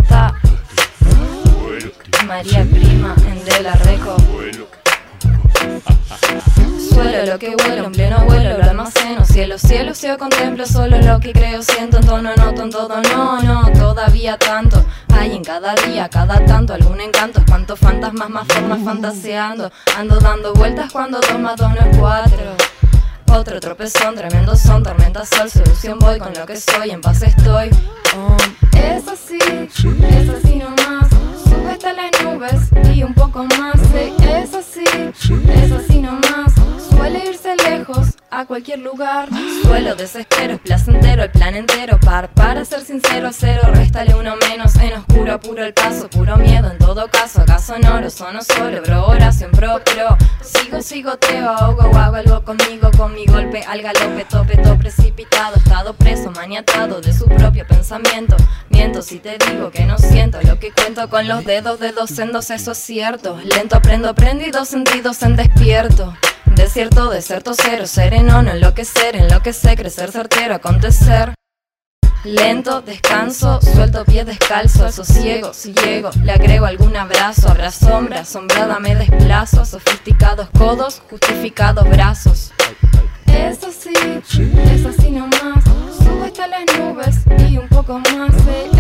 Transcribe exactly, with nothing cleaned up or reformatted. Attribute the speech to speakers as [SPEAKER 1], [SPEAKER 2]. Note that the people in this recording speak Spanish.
[SPEAKER 1] canta María Prima en De La Reco. Suelo lo que vuelo, en pleno vuelo lo almaceno. Cielo, cielo, yo contemplo solo lo que creo, siento en tono, noto en todo, no, no, todavía tanto. Hay en cada día, cada tanto, algún encanto, espantos, fantasmas, más formas fantaseando. Ando dando vueltas cuando dos más dos no es cuatro. Otro tropezón, tremendo son, tormenta, sol, solución voy con lo que soy, en paz estoy. Oh, es así, es así nomás, sube hasta las nubes y un poco más. Sí, es así, es así nomás, suele irse lejos a cualquier lugar. Suelo, desespero, es placentero, el plan entero. Par, para ser sincero, cero, réstale uno menos. En oscuro, apuro el paso, puro miedo en todo caso. Acá sonoro, sono solo, bro, oración pro, pro. Sigo, sigoteo, ahogo o hago algo conmigo, con mi golpe al galope, tope, todo precipitado. Estado preso, maniatado de su propio pensamiento. Miento si te digo que no siento lo que cuento con los dedos de dos en dos, eso es cierto. Lento aprendo, prendido, sentidos en despierto. Desierto, deserto, cero, sereno, no enloquecer, enloquecer, crecer, certero, acontecer. Lento, descanso, suelto pies descalzo, sosiego, si llego, le agrego algún abrazo. Habrá sombra, asombrada me desplazo, sofisticados codos, justificados brazos. Es así, es así nomás, sube hasta las nubes y un poco más.